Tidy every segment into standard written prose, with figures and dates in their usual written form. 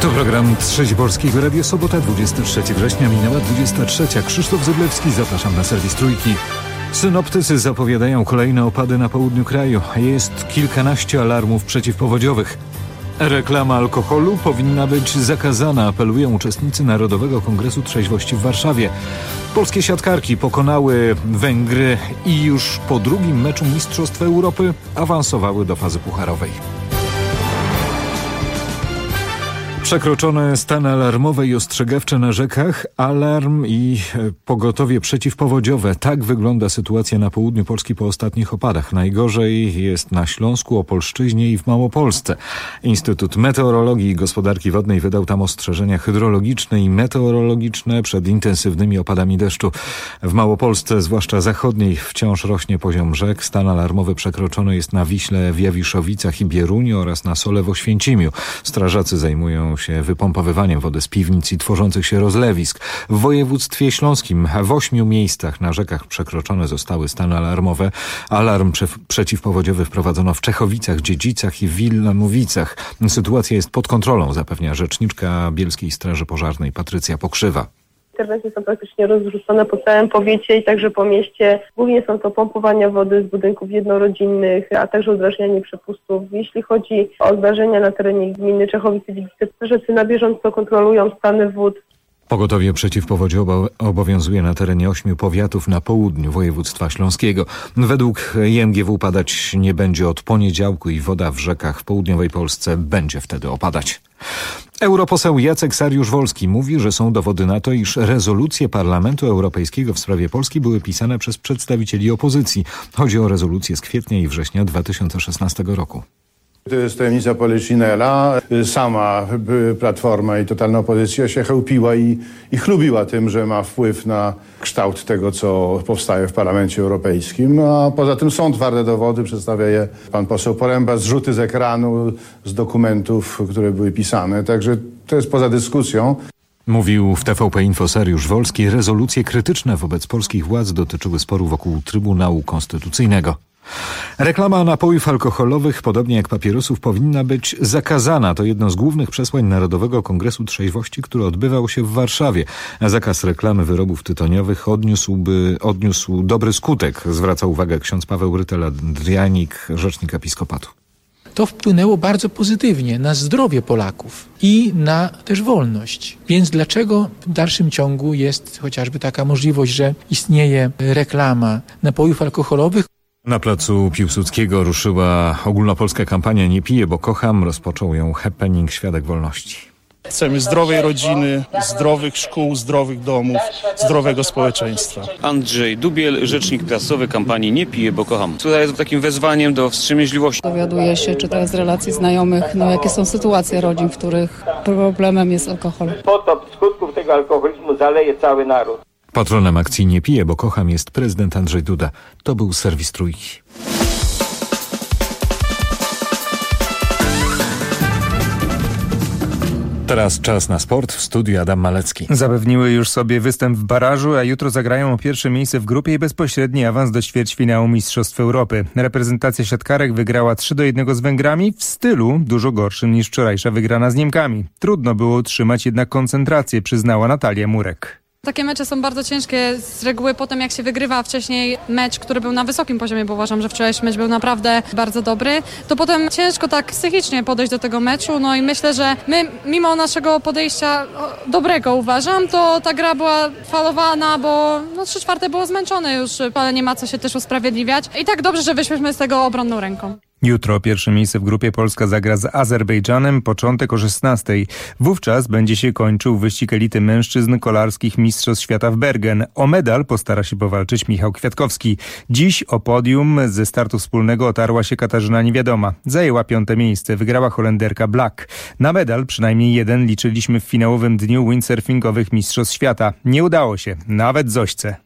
To program Trzeci Polskiego Radia, sobota, 23 września, minęła 23. Krzysztof Zyblewski, zapraszam na serwis Trójki. Synoptycy zapowiadają kolejne opady na południu kraju. Jest kilkanaście alarmów przeciwpowodziowych. Reklama alkoholu powinna być zakazana, apelują uczestnicy Narodowego Kongresu Trzeźwości w Warszawie. Polskie siatkarki pokonały Węgry i już po drugim meczu Mistrzostw Europy awansowały do fazy pucharowej. Przekroczone stany alarmowe i ostrzegawcze na rzekach, alarm i pogotowie przeciwpowodziowe. Tak wygląda sytuacja na południu Polski po ostatnich opadach. Najgorzej jest na Śląsku, Opolszczyźnie i w Małopolsce. Instytut Meteorologii i Gospodarki Wodnej wydał tam ostrzeżenia hydrologiczne i meteorologiczne przed intensywnymi opadami deszczu. W Małopolsce, zwłaszcza zachodniej, wciąż rośnie poziom rzek. Stan alarmowy przekroczony jest na Wiśle w Jawiszowicach i Bieruniu oraz na Sole w Oświęcimiu. Strażacy zajmują się wypompowywaniem wody z piwnic i tworzących się rozlewisk. W województwie śląskim w 8 miejscach na rzekach przekroczone zostały stany alarmowe. Alarm przeciwpowodziowy wprowadzono w Czechowicach, Dziedzicach i Wilnomowicach. Sytuacja jest pod kontrolą, zapewnia rzeczniczka Bielskiej Straży Pożarnej Patrycja Pokrzywa. Interwencje są praktycznie rozrzucone po całym powiecie i także po mieście. Głównie są to pompowania wody z budynków jednorodzinnych, a także udrażnianie przepustów. Jeśli chodzi o zdarzenia na terenie gminy Czechowice-Dziedzice, strażacy na bieżąco kontrolują stany wód. Pogotowie przeciwpowodziowe obowiązuje na terenie 8 powiatów na południu województwa śląskiego. Według IMGW padać nie będzie od poniedziałku i woda w rzekach w południowej Polsce będzie wtedy opadać. Europoseł Jacek Sariusz-Wolski mówi, że są dowody na to, iż rezolucje Parlamentu Europejskiego w sprawie Polski były pisane przez przedstawicieli opozycji. Chodzi o rezolucję z kwietnia i września 2016 roku. To jest tajemnica Polichinela. Sama Platforma i totalna opozycja się chełpiła i chlubiła tym, że ma wpływ na kształt tego, co powstaje w Parlamencie Europejskim. No, a poza tym są twarde dowody, przedstawia je pan poseł Poręba, zrzuty z ekranu, z dokumentów, które były pisane. Także to jest poza dyskusją. Mówił w TVP Info Sariusz-Wolski. Rezolucje krytyczne wobec polskich władz dotyczyły sporu wokół Trybunału Konstytucyjnego. Reklama napojów alkoholowych, podobnie jak papierosów, powinna być zakazana. To jedno z głównych przesłań Narodowego Kongresu Trzeźwości, który odbywał się w Warszawie. Zakaz reklamy wyrobów tytoniowych odniósł dobry skutek, zwraca uwagę ksiądz Paweł Rytel-Adrianik, rzecznik episkopatu. To wpłynęło bardzo pozytywnie na zdrowie Polaków i na też wolność. Więc dlaczego w dalszym ciągu jest chociażby taka możliwość, że istnieje reklama napojów alkoholowych? Na placu Piłsudskiego ruszyła ogólnopolska kampania Nie piję, bo kocham. Rozpoczął ją happening Świadek Wolności. Chcemy zdrowej rodziny, zdrowych szkół, zdrowych domów, zdrowego społeczeństwa. Andrzej Dubiel, rzecznik prasowy kampanii Nie piję, bo kocham. Tutaj jest takim wezwaniem do wstrzemięźliwości. Dowiaduje się, czytając z relacji znajomych, jakie są sytuacje rodzin, w których problemem jest alkohol. Potop skutków tego alkoholizmu zaleje cały naród. Patronem akcji Nie piję, bo kocham jest prezydent Andrzej Duda. To był serwis Trójki. Teraz czas na sport. W studiu Adam Malecki. Zapewniły już sobie występ w barażu, a jutro zagrają o pierwsze miejsce w grupie i bezpośredni awans do ćwierćfinału Mistrzostw Europy. Reprezentacja siatkarek wygrała 3-1 z Węgrami w stylu dużo gorszym niż wczorajsza wygrana z Niemkami. Trudno było utrzymać jednak koncentrację, przyznała Natalia Murek. Takie mecze są bardzo ciężkie z reguły potem, jak się wygrywa wcześniej mecz, który był na wysokim poziomie, bo uważam, że wczorajszy mecz był naprawdę bardzo dobry, to potem ciężko tak psychicznie podejść do tego meczu, no i myślę, że my mimo naszego podejścia dobrego uważam, to ta gra była falowana, bo 3/4 było zmęczone już, ale nie ma co się też usprawiedliwiać i tak dobrze, że wyszliśmy z tego obronną ręką. Jutro pierwsze miejsce w grupie Polska zagra z Azerbejdżanem, początek o 16:00. Wówczas będzie się kończył wyścig elity mężczyzn kolarskich Mistrzostw Świata w Bergen. O medal postara się powalczyć Michał Kwiatkowski. Dziś o podium ze startu wspólnego otarła się Katarzyna Niewiadoma. Zajęła 5. miejsce, wygrała Holenderka Black. Na medal przynajmniej jeden liczyliśmy w finałowym dniu windsurfingowych Mistrzostw Świata. Nie udało się, nawet Zośce.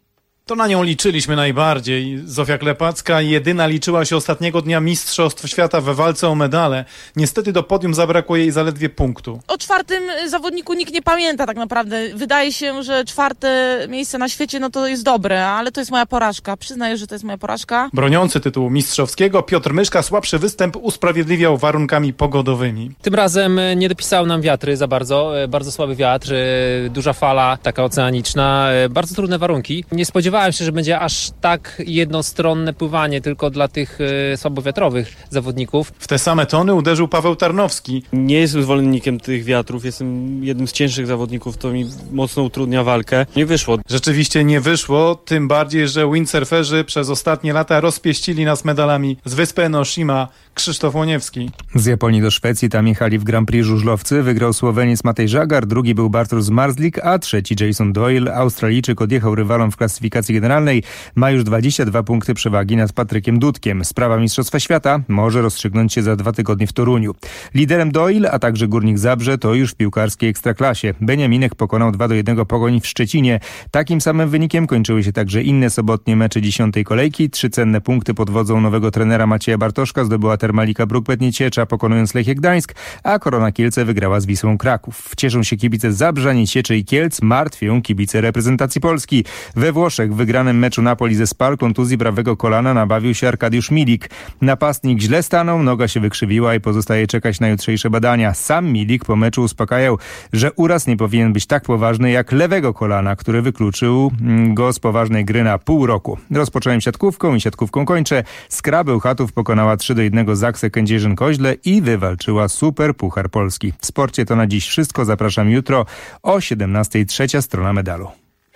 To na nią liczyliśmy najbardziej. Zofia Klepacka jedyna liczyła się ostatniego dnia Mistrzostw Świata we walce o medale. Niestety do podium zabrakło jej zaledwie punktu. O czwartym zawodniku nikt nie pamięta tak naprawdę. Wydaje się, że 4. miejsce na świecie to jest dobre, ale to jest moja porażka. Przyznaję, że to jest moja porażka. Broniący tytułu mistrzowskiego Piotr Myszka słabszy występ usprawiedliwiał warunkami pogodowymi. Tym razem nie dopisały nam wiatry za bardzo. Bardzo słaby wiatr, duża fala taka oceaniczna, bardzo trudne warunki. Nie spodziewałem się, że będzie aż tak jednostronne pływanie tylko dla tych słabowiatrowych zawodników. W te same tony uderzył Paweł Tarnowski. Nie jestem zwolennikiem tych wiatrów, jestem jednym z cięższych zawodników, to mi mocno utrudnia walkę. Nie wyszło. Rzeczywiście nie wyszło, tym bardziej, że windsurferzy przez ostatnie lata rozpieścili nas medalami z wyspy Enoshima. Krzysztof Łoniewski. Z Japonii do Szwecji tam jechali w Grand Prix żużlowcy. Wygrał Słoweniec Matej Żagar, drugi był Bartosz Marzlik, a trzeci Jason Doyle. Australijczyk odjechał rywalom w klasyfikacji generalnej. Ma już 22 punkty przewagi nad Patrykiem Dudkiem. Sprawa Mistrzostwa Świata może rozstrzygnąć się za 2 tygodnie w Toruniu. Liderem Doyle, a także Górnik Zabrze to już w piłkarskiej ekstraklasie. Beniaminek pokonał 2-1 Pogoń w Szczecinie. Takim samym wynikiem kończyły się także inne sobotnie mecze 10. kolejki. 3 cenne punkty pod wodzą nowego trenera Macieja Bartoszka zdobyła Termalika Bruk-Bednieciecza, pokonując Lechię Gdańsk, a Korona Kielce wygrała z Wisłą Kraków. Cieszą się kibice Zabrza, Niecieczy i Kielc, martwią kibice reprezentacji Polski. We Włoszech w wygranym meczu Napoli ze Spal kontuzji prawego kolana nabawił się Arkadiusz Milik. Napastnik źle stanął, noga się wykrzywiła i pozostaje czekać na jutrzejsze badania. Sam Milik po meczu uspokajał, że uraz nie powinien być tak poważny jak lewego kolana, który wykluczył go z poważnej gry na pół roku. Rozpocząłem siatkówką i siatkówką kończę. Skra Bełchatów pokonała 3-1 Zaksę Kędzierzyn-Koźle i wywalczyła Super Puchar Polski. W sporcie to na dziś wszystko. Zapraszam jutro o 17:00 trzecia strona medalu.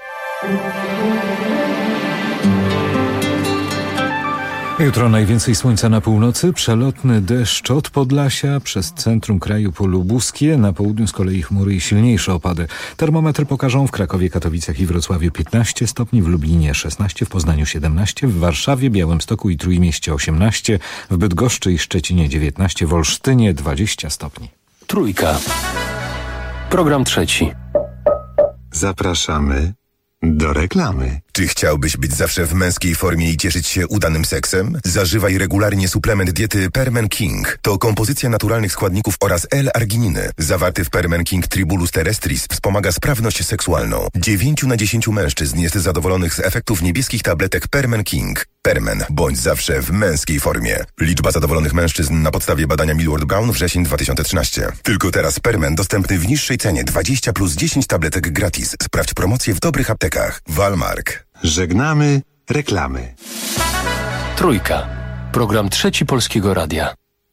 Jutro najwięcej słońca na północy, przelotny deszcz od Podlasia przez centrum kraju po Lubuskie, na południu z kolei chmury i silniejsze opady. Termometry pokażą w Krakowie, Katowicach i Wrocławiu 15 stopni, w Lublinie 16, w Poznaniu 17, w Warszawie, Białymstoku i Trójmieście 18, w Bydgoszczy i Szczecinie 19, w Olsztynie 20 stopni. Trójka. Program trzeci. Zapraszamy do reklamy. Czy chciałbyś być zawsze w męskiej formie i cieszyć się udanym seksem? Zażywaj regularnie suplement diety Permen King. To kompozycja naturalnych składników oraz L-argininy. Zawarty w Permen King Tribulus terrestris wspomaga sprawność seksualną. 9 na 10 mężczyzn jest zadowolonych z efektów niebieskich tabletek Permen King. Permen. Bądź zawsze w męskiej formie. Liczba zadowolonych mężczyzn na podstawie badania Millward Brown wrzesień 2013. Tylko teraz Permen dostępny w niższej cenie 20 plus 10 tabletek gratis. Sprawdź promocję w dobrych aptekach. Walmark. Żegnamy reklamy. Trójka. Program trzeci Polskiego Radia.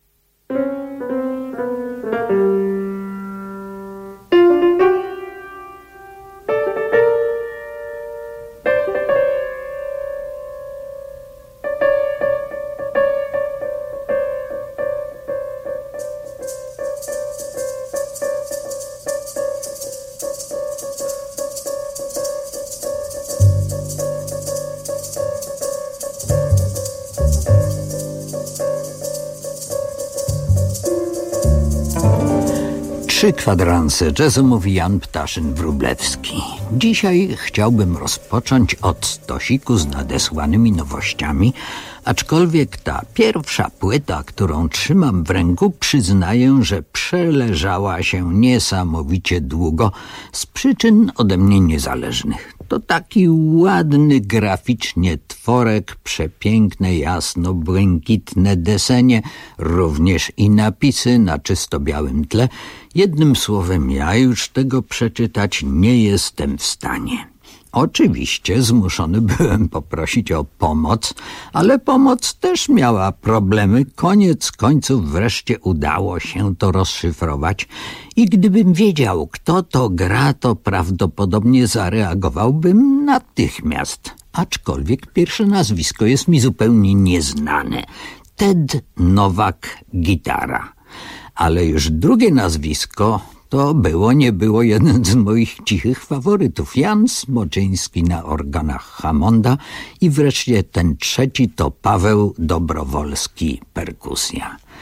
Trzy kwadranse jazzu, mówi Jan Ptaszyn-Wróblewski. Dzisiaj chciałbym rozpocząć od stosiku z nadesłanymi nowościami, aczkolwiek ta pierwsza płyta, którą trzymam w ręku, przyznaję, że przeleżała się niesamowicie długo z przyczyn ode mnie niezależnych. To taki ładny graficznie tworek, przepiękne, jasno-błękitne desenie, również i napisy na czysto białym tle. Jednym słowem, ja już tego przeczytać nie jestem w stanie. Oczywiście zmuszony byłem poprosić o pomoc, ale pomoc też miała problemy. Koniec końców wreszcie udało się to rozszyfrować i gdybym wiedział, kto to gra, to prawdopodobnie zareagowałbym natychmiast. Aczkolwiek pierwsze nazwisko jest mi zupełnie nieznane. Ted Nowak, gitara. Ale już drugie nazwisko to nie było jeden z moich cichych faworytów. Jan Smoczyński na organach Hammonda i wreszcie ten trzeci to Paweł Dobrowolski, perkusja.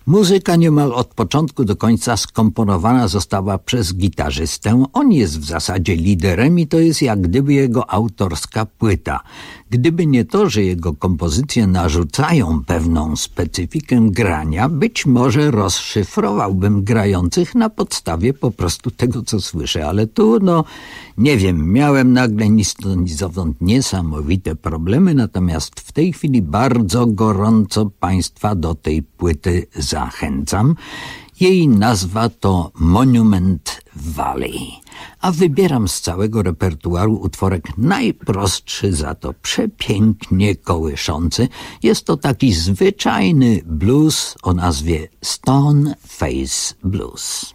Muzyka niemal od początku do końca skomponowana została przez gitarzystę. On jest w zasadzie liderem i to jest jak gdyby jego autorska płyta. Gdyby nie to, że jego kompozycje narzucają pewną specyfikę grania, być może rozszyfrowałbym grających na podstawie po prostu tego, co słyszę. Ale tu, nie wiem, miałem nagle ni stąd ni zowąd niesamowite problemy, natomiast w tej chwili bardzo gorąco Państwa do tej płyty zachęcam. Jej nazwa to Monument Valley, a wybieram z całego repertuaru utworek najprostszy, za to przepięknie kołyszący. Jest to taki zwyczajny blues o nazwie Stone Face Blues.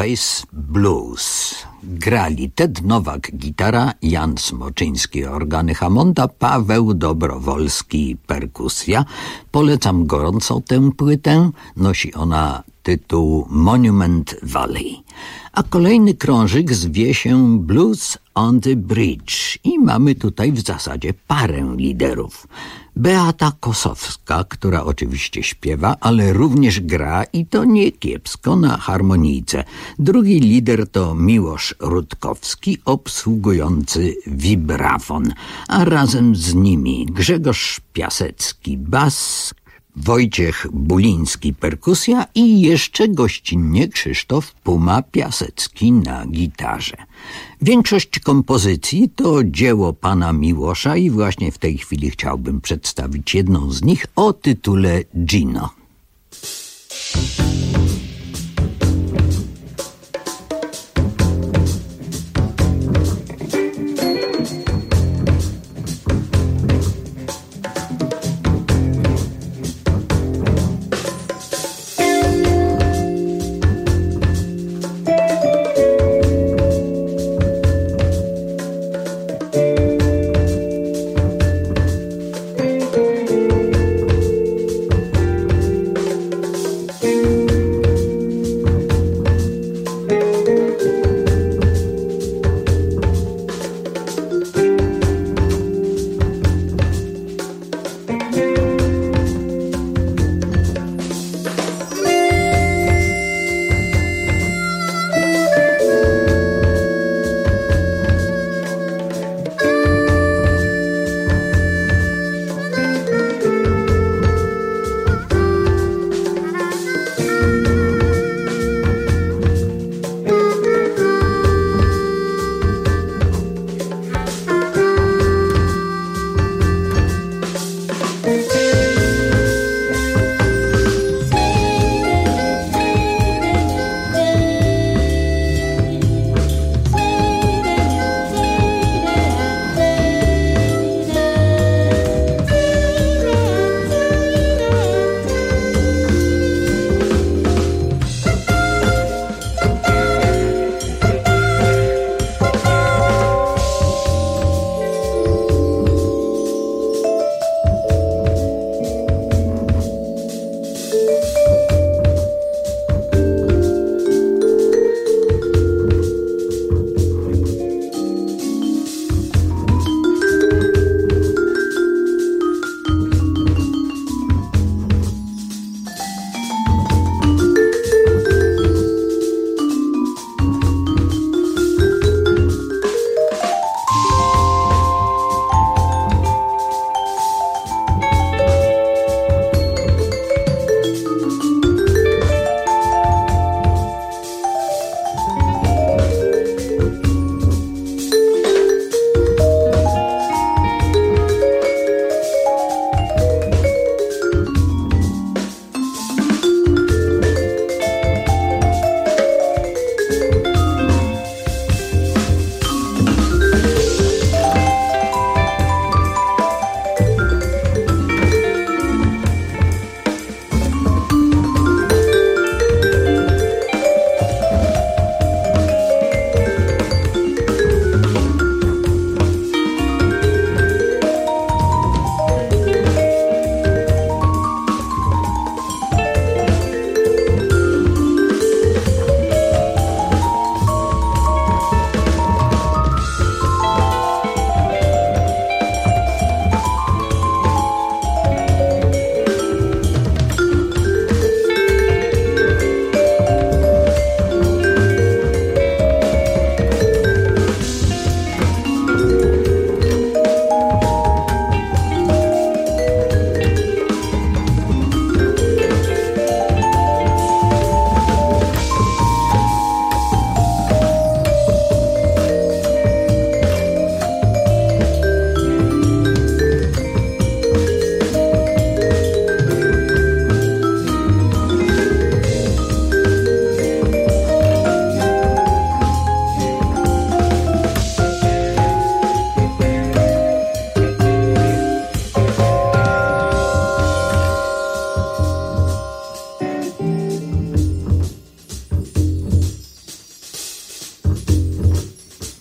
Face Blues. Grali Ted Nowak gitara, Jan Smoczyński organy Hammonda, Paweł Dobrowolski perkusja. Polecam gorąco tę płytę. Nosi ona tytuł Monument Valley. A kolejny krążyk zwie się Blues on the Bridge i mamy tutaj w zasadzie parę liderów. Beata Kosowska, która oczywiście śpiewa, ale również gra i to nie kiepsko na harmonijce. Drugi lider to Miłosz Rutkowski, obsługujący wibrafon, a razem z nimi Grzegorz Piasecki bas, Wojciech Buliński perkusja i jeszcze gościnnie Krzysztof Puma Piasecki na gitarze. Większość kompozycji to dzieło pana Miłosza i właśnie w tej chwili chciałbym przedstawić jedną z nich o tytule Gino.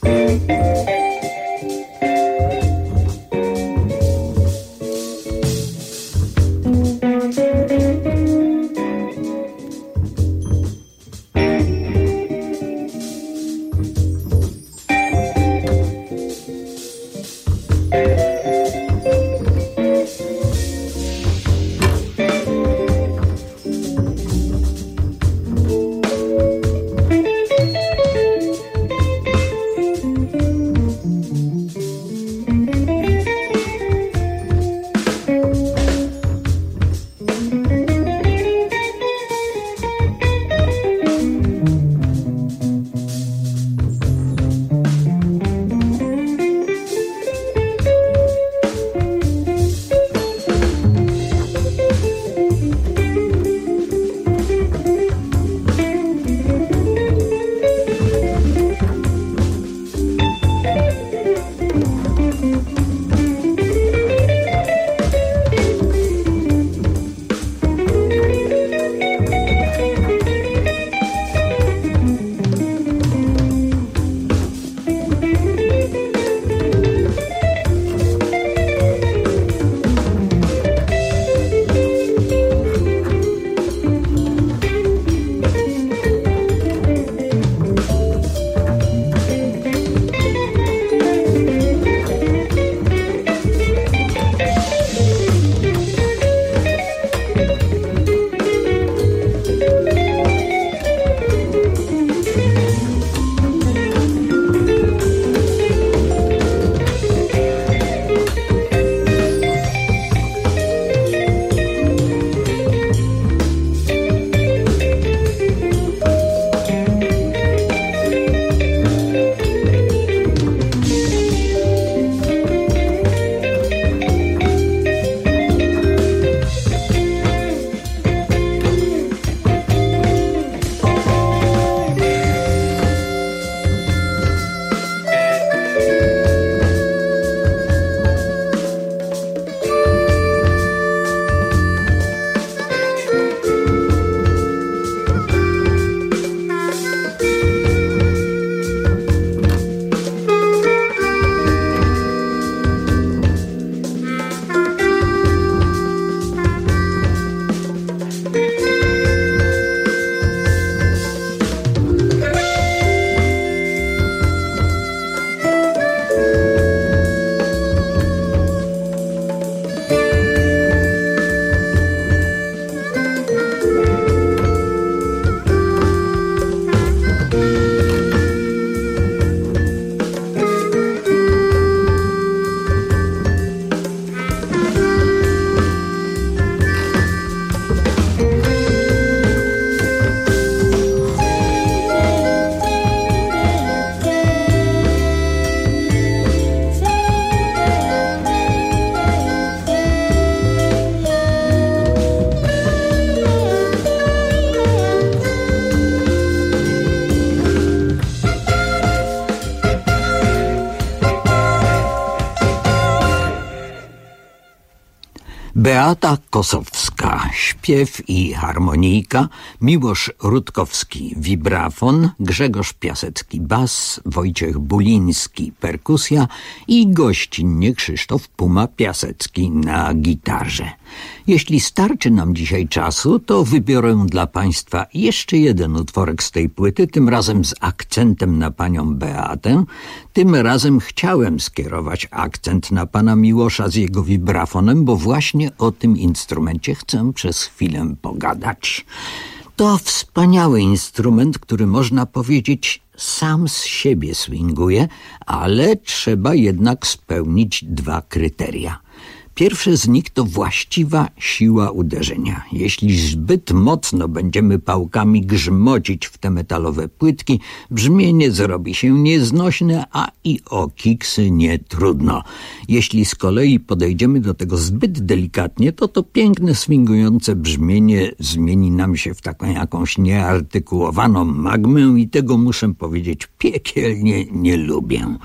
Beata Kosowska, śpiew i harmonijka, Miłosz Rutkowski, wibrafon, Grzegorz Piasecki, bas, Wojciech Buliński, perkusja i gościnnie Krzysztof Puma-Piasecki na gitarze. Jeśli starczy nam dzisiaj czasu, to wybiorę dla Państwa jeszcze jeden utworek z tej płyty, tym razem z akcentem na panią Beatę. Tym razem chciałem skierować akcent na pana Miłosza z jego wibrafonem, bo właśnie o tym instrumencie chcę przez chwilę pogadać. To wspaniały instrument, który można powiedzieć sam z siebie swinguje, ale trzeba jednak spełnić 2 kryteria. Pierwsze z nich to właściwa siła uderzenia. Jeśli zbyt mocno będziemy pałkami grzmocić w te metalowe płytki, brzmienie zrobi się nieznośne, a i o kiksy nie trudno. Jeśli z kolei podejdziemy do tego zbyt delikatnie, to piękne, swingujące brzmienie zmieni nam się w taką jakąś nieartykułowaną magmę i tego, muszę powiedzieć, piekielnie nie lubię.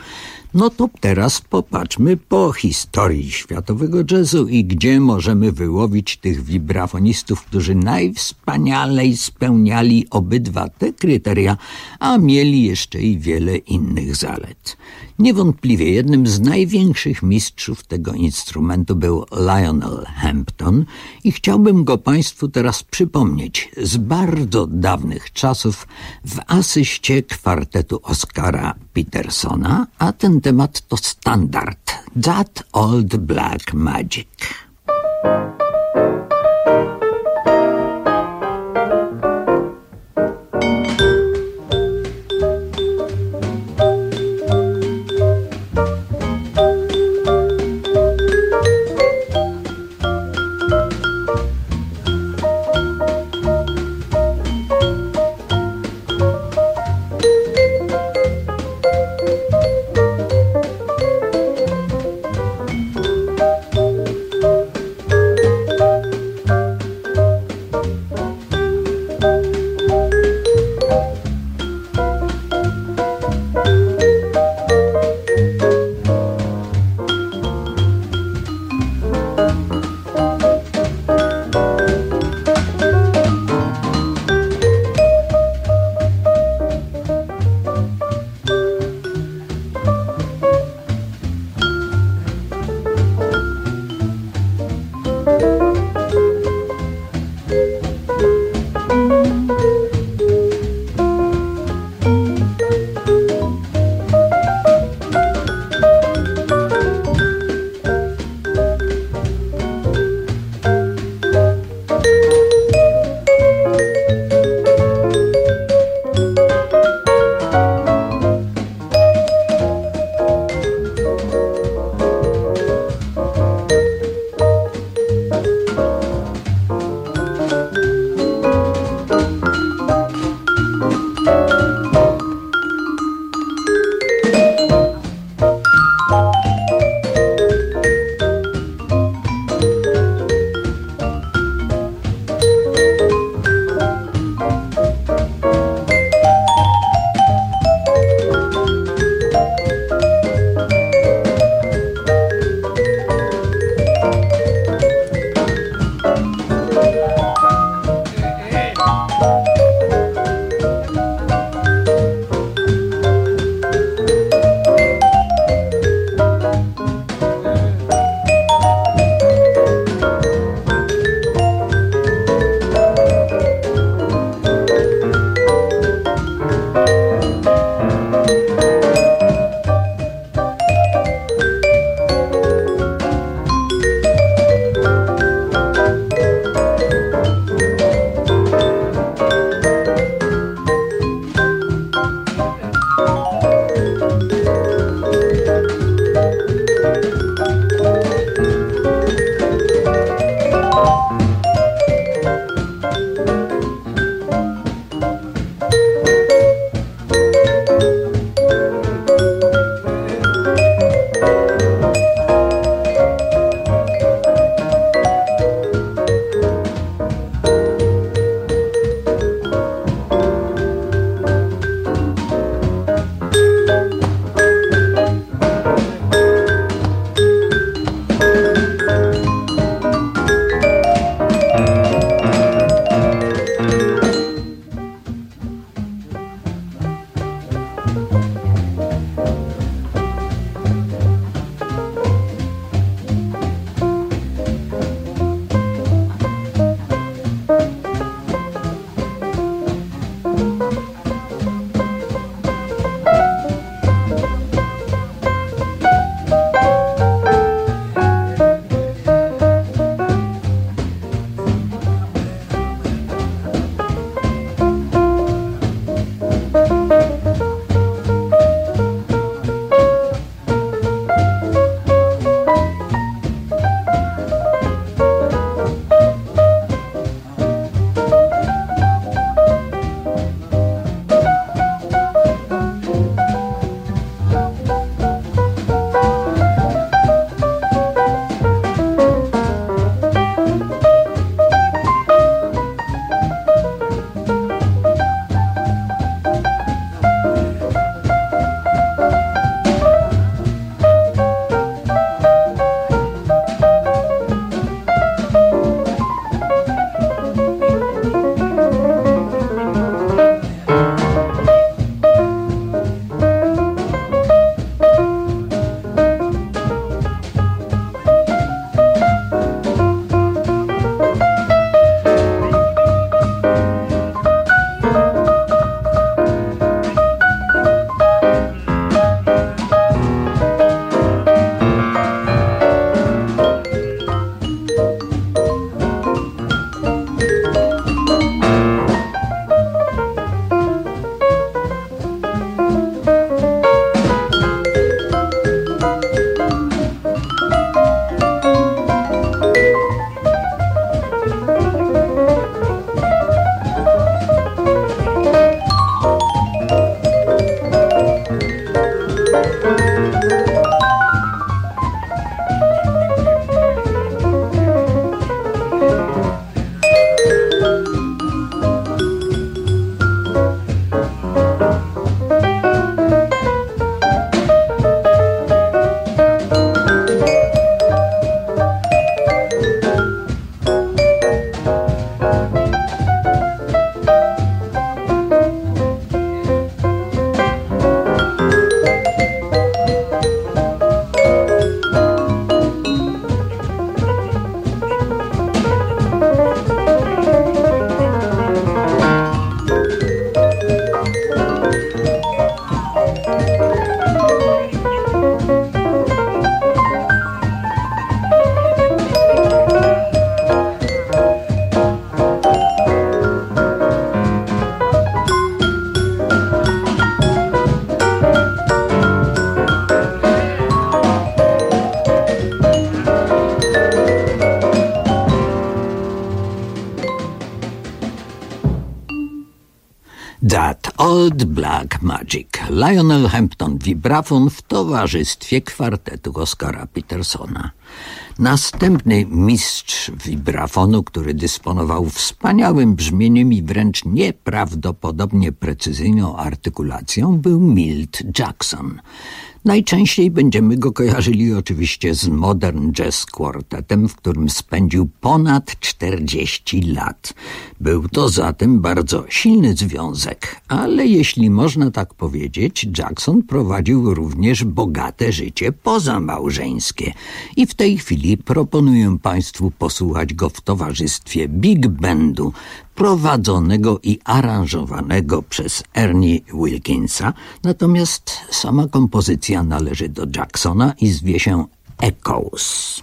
No to teraz popatrzmy po historii światowego jazzu i gdzie możemy wyłowić tych wibrafonistów, którzy najwspanialej spełniali obydwa te kryteria, a mieli jeszcze i wiele innych zalet. Niewątpliwie jednym z największych mistrzów tego instrumentu był Lionel Hampton i chciałbym go Państwu teraz przypomnieć z bardzo dawnych czasów w asyście kwartetu Oscara Petersona, a ten temat to standard That Old Black Magic. Old Black Magic. Lionel Hampton, wibrafon w towarzystwie kwartetu Oscara Petersona. Następny mistrz wibrafonu, który dysponował wspaniałym brzmieniem i wręcz nieprawdopodobnie precyzyjną artykulacją, był Milt Jackson. Najczęściej będziemy go kojarzyli oczywiście z Modern Jazz Quartetem, w którym spędził ponad 40 lat. Był to zatem bardzo silny związek, ale jeśli można tak powiedzieć, Jackson prowadził również bogate życie pozamałżeńskie i w tej chwili proponuję Państwu posłuchać go w towarzystwie Big Bandu, prowadzonego i aranżowanego przez Ernie Wilkinsa, natomiast sama kompozycja należy do Jacksona i zwie się Echoes.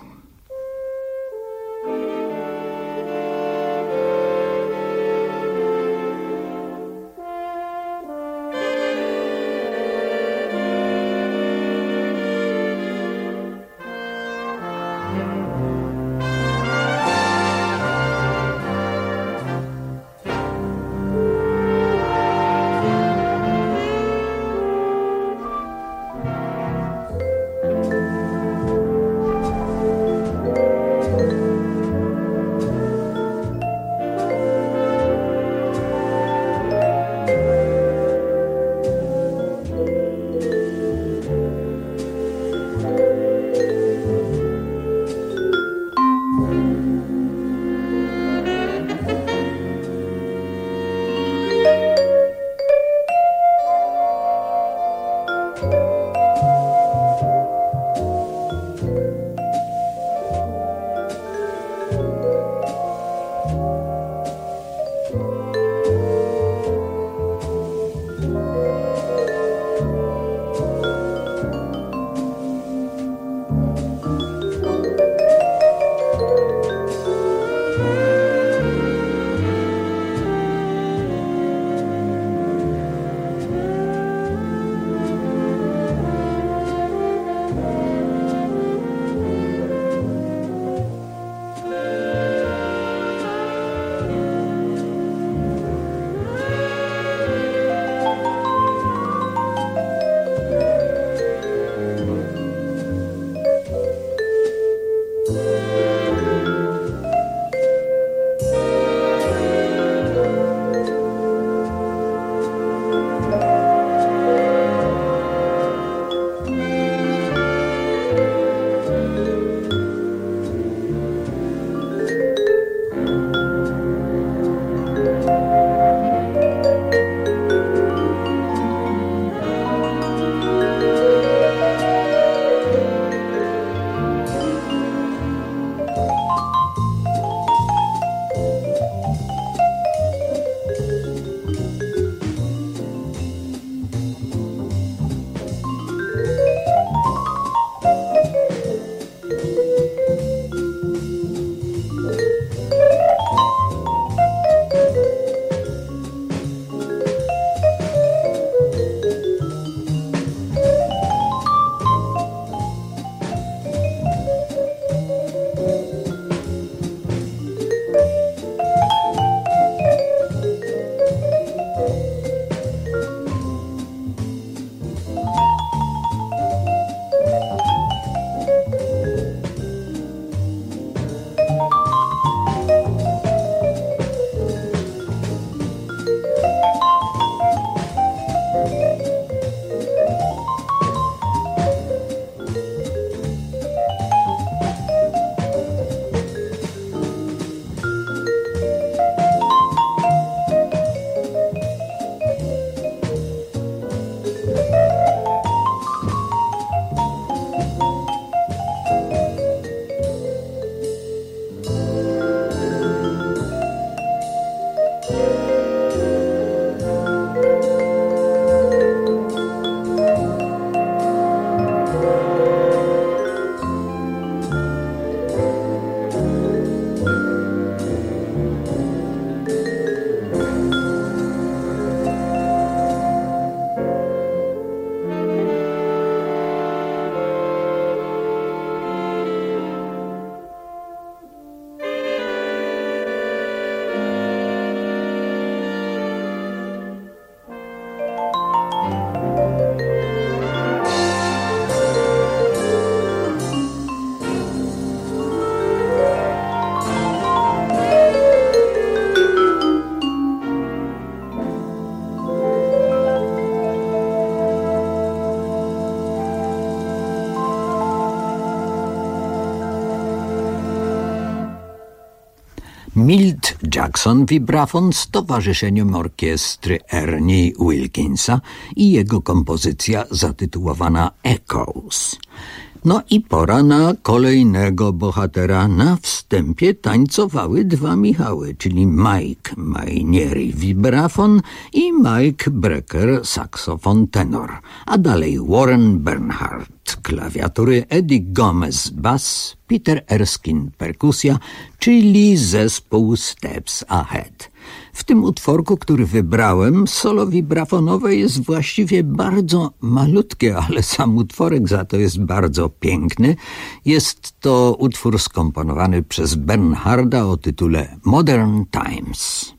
Milt Jackson Vibrafon z towarzyszeniem orkiestry Ernie Wilkinsa i jego kompozycja zatytułowana Echoes. No i pora na kolejnego bohatera. Na wstępie tańcowały dwa Michały, czyli Mike Mainieri vibrafon i Mike Brecker saksofon tenor, a dalej Warren Bernhardt klawiatury, Eddie Gomez bass, Peter Erskine perkusja, czyli zespół Steps Ahead. W tym utworku, który wybrałem, solo vibrafonowe jest właściwie bardzo malutkie, ale sam utworek za to jest bardzo piękny. Jest to utwór skomponowany przez Bernharda o tytule Modern Times.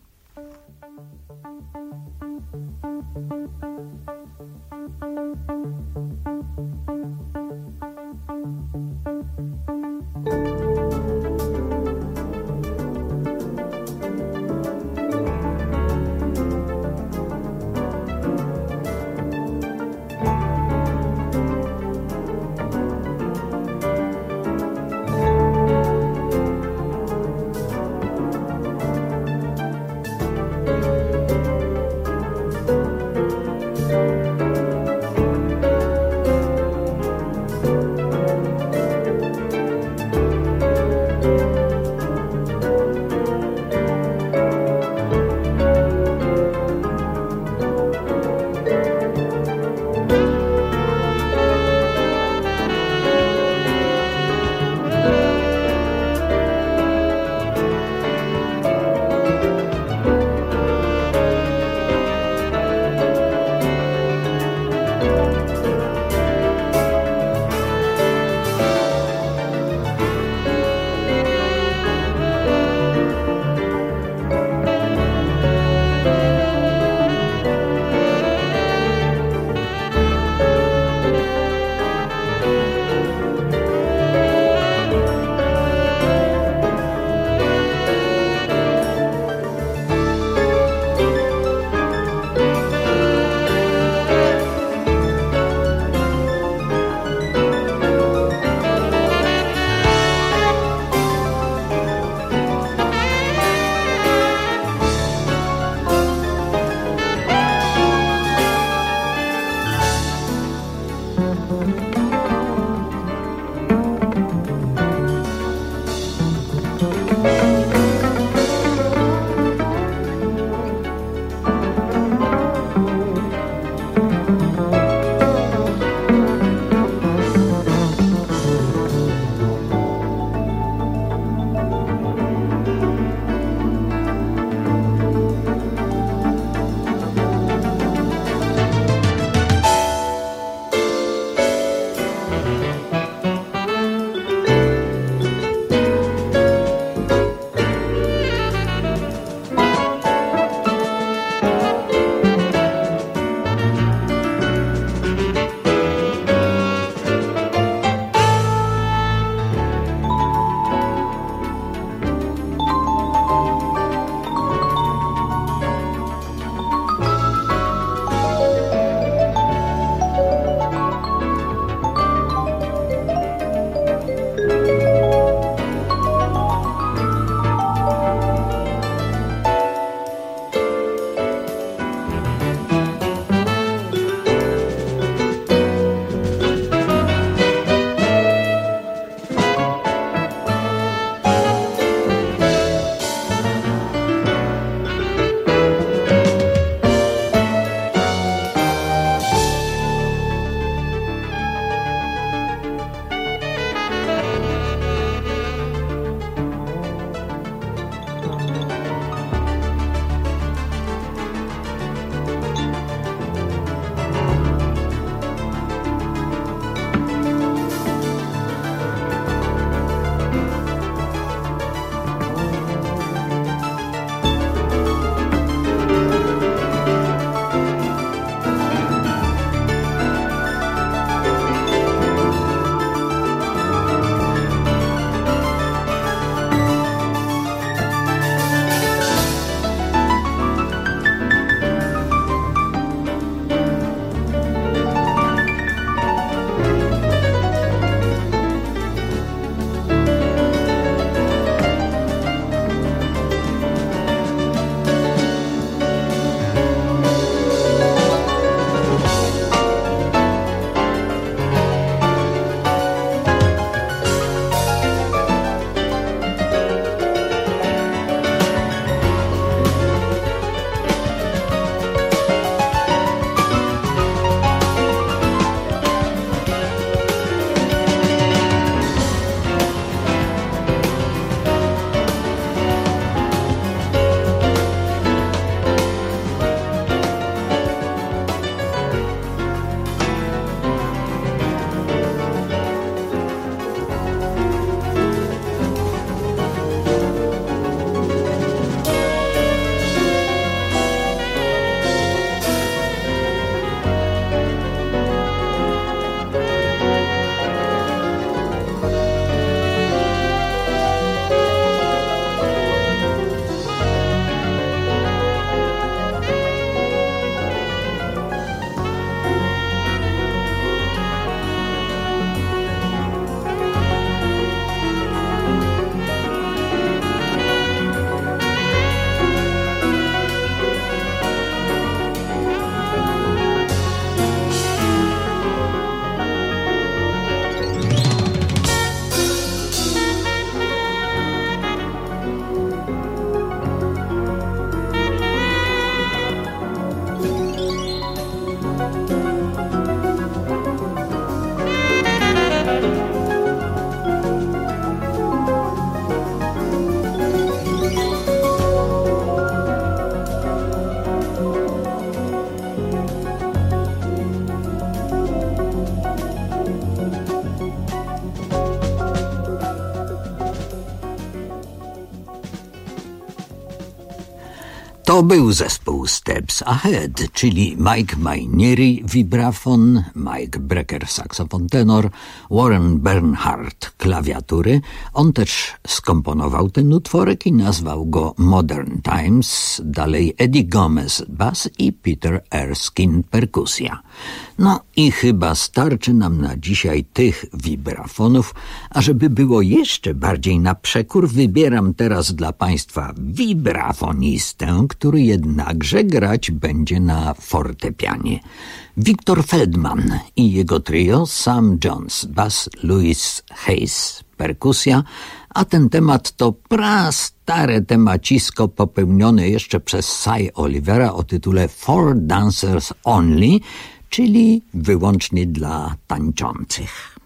To był zespół Steps Ahead, czyli Mike Mainieri vibrafon, Mike Brecker saksofon tenor, Warren Bernhardt klawiatury. On też skomponował ten utworek i nazwał go Modern Times, dalej Eddie Gomez bas i Peter Erskine perkusja. No i chyba starczy nam na dzisiaj tych vibrafonów, a żeby było jeszcze bardziej na przekór, wybieram teraz dla Państwa vibrafonistę, który jednakże grać będzie na fortepianie. Wiktor Feldman i jego trio, Sam Jones bas, Louis Hayes perkusja, a ten temat to prastare temacisko popełnione jeszcze przez Cy Olivera o tytule For Dancers Only, czyli wyłącznie dla tańczących.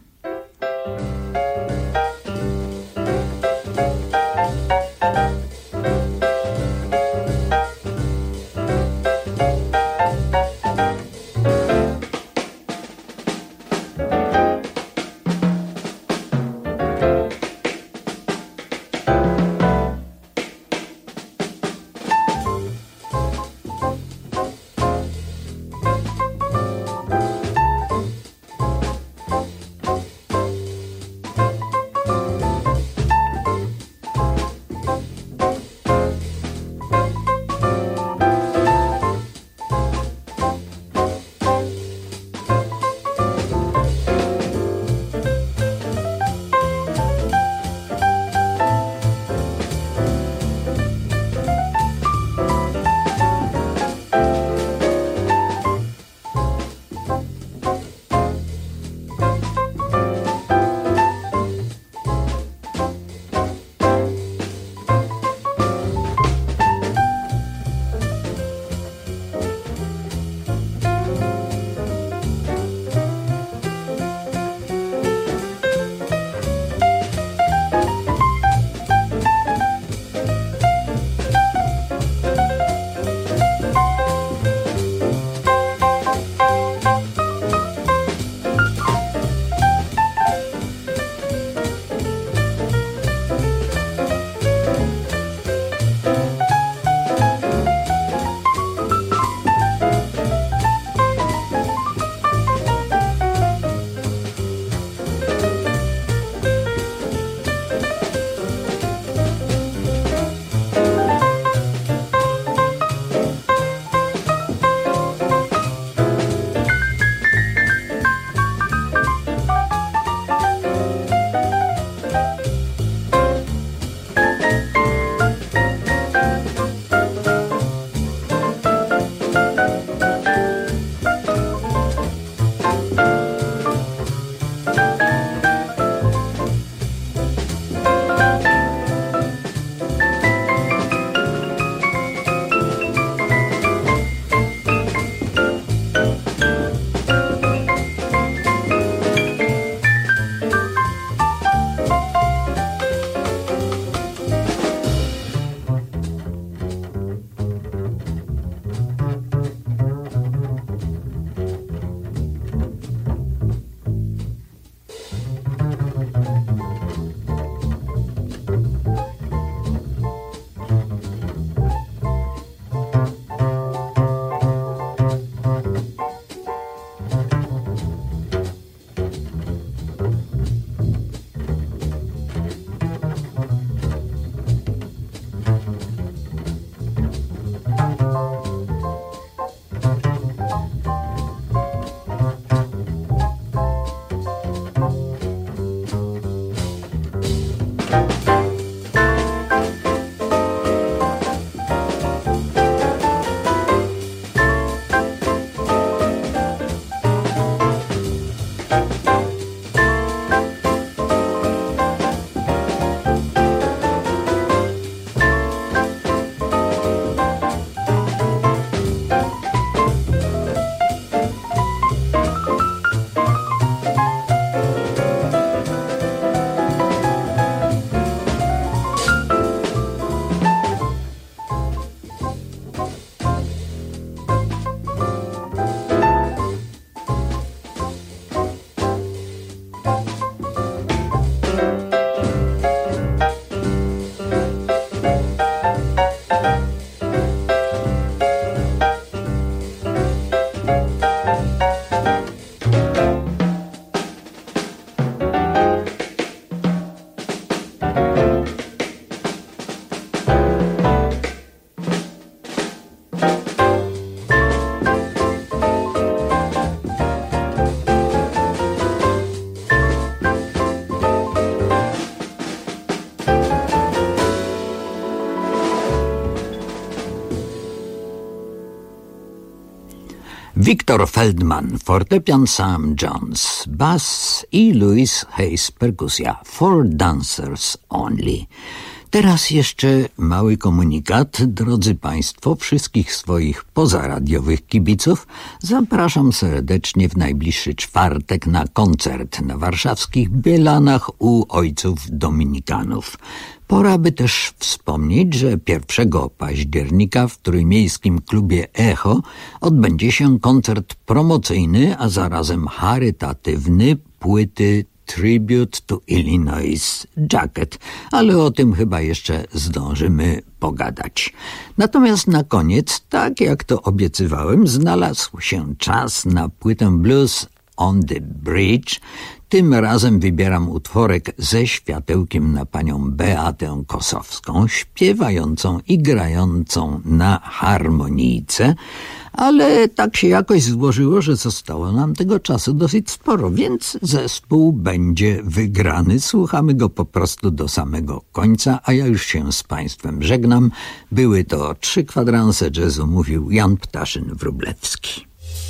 Victor Feldman, fortepian, Sam Jones, bass i Louis Hayes, perkusja. For dancers only. Teraz jeszcze mały komunikat. Drodzy Państwo, wszystkich swoich pozaradiowych kibiców zapraszam serdecznie w najbliższy czwartek na koncert na warszawskich Bielanach u ojców dominikanów. Pora by też wspomnieć, że 1 października w trójmiejskim klubie Echo odbędzie się koncert promocyjny, a zarazem charytatywny płyty Tribute to Illinois Jacket, ale o tym chyba jeszcze zdążymy pogadać. Natomiast na koniec, tak jak to obiecywałem, znalazł się czas na płytę Blues on the Bridge. Tym razem wybieram utworek ze światełkiem na panią Beatę Kosowską, śpiewającą i grającą na harmonijce, ale tak się jakoś złożyło, że zostało nam tego czasu dosyć sporo, więc zespół będzie wygrany. Słuchamy go po prostu do samego końca, a ja już się z Państwem żegnam. Były to 3 kwadranse jazzu, mówił Jan Ptaszyn-Wróblewski.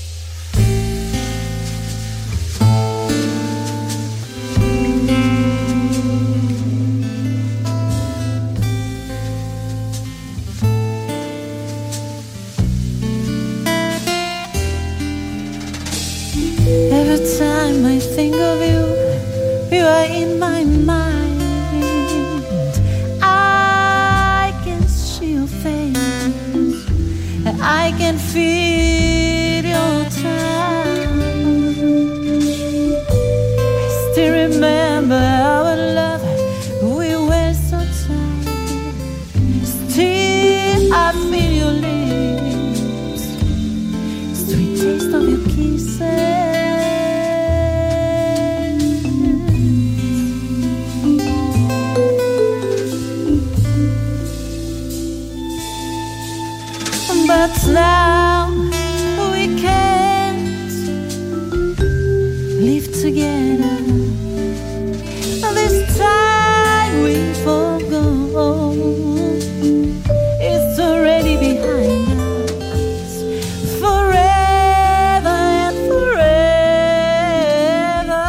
Every time I think of you, you are in my mind. I can see your face, and I can feel your touch. I still remember our love, we were so tight. Still I feel your lips, sweet taste of your kisses. But now we can't live together. This time we forgot, it's already behind us, forever and forever.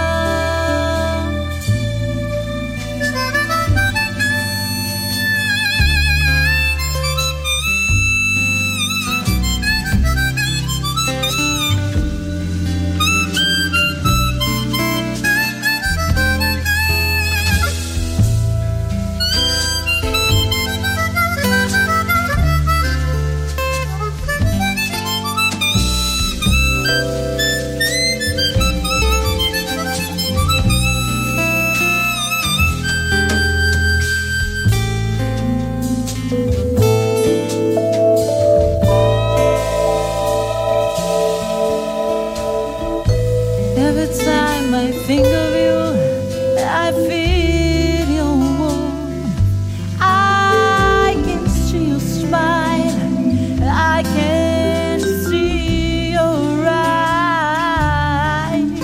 Every time I think of you, I feel your warmth. I can see your smile, I can see your eyes.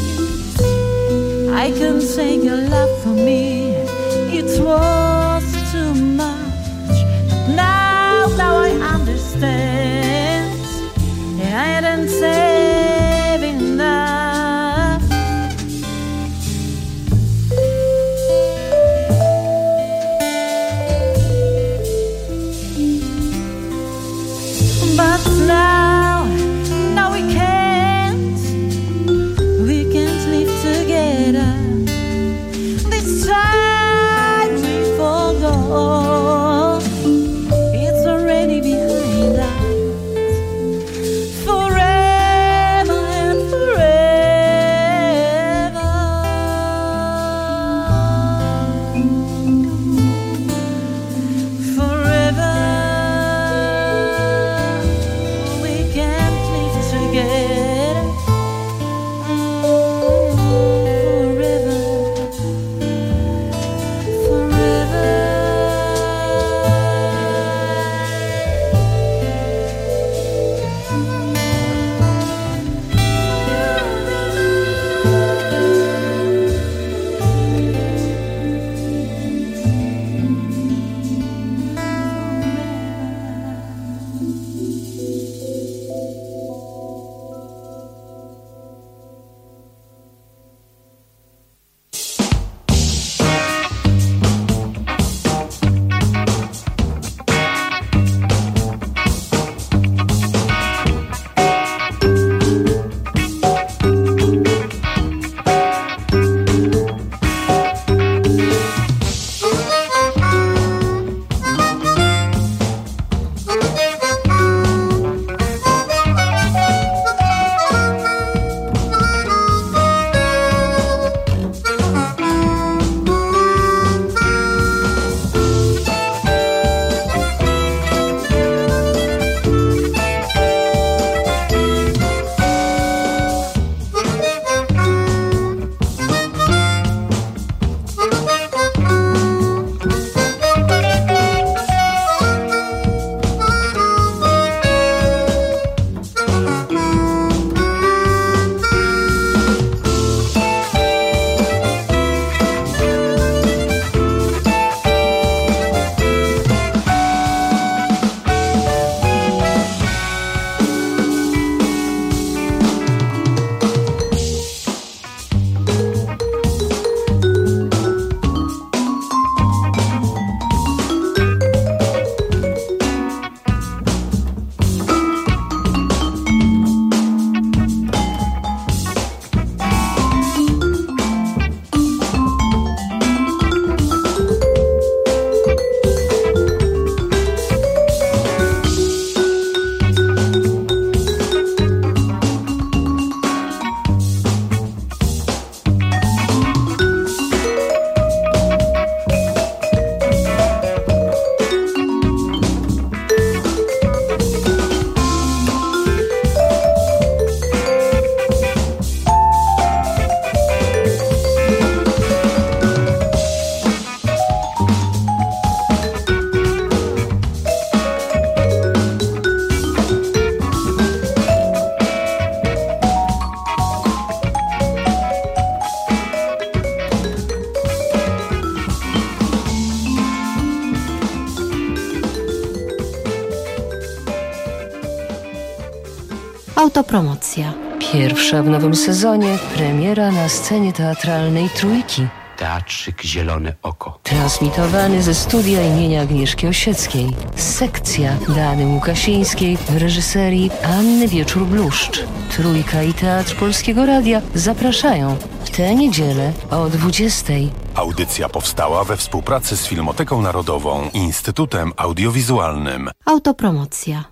I can take your love from me, it was too much. Now I understand, I didn't save enough. But now we can't live together. This time Autopromocja. Pierwsza w nowym sezonie premiera na scenie teatralnej Trójki. Teatrzyk Zielone Oko. Transmitowany ze studia imienia Agnieszki Osieckiej. Sekcja Dany Łukasińskiej w reżyserii Anny Wieczór-Bluszcz. Trójka i Teatr Polskiego Radia zapraszają w tę niedzielę o 20:00. Audycja powstała we współpracy z Filmoteką Narodową i Instytutem Audiowizualnym. Autopromocja.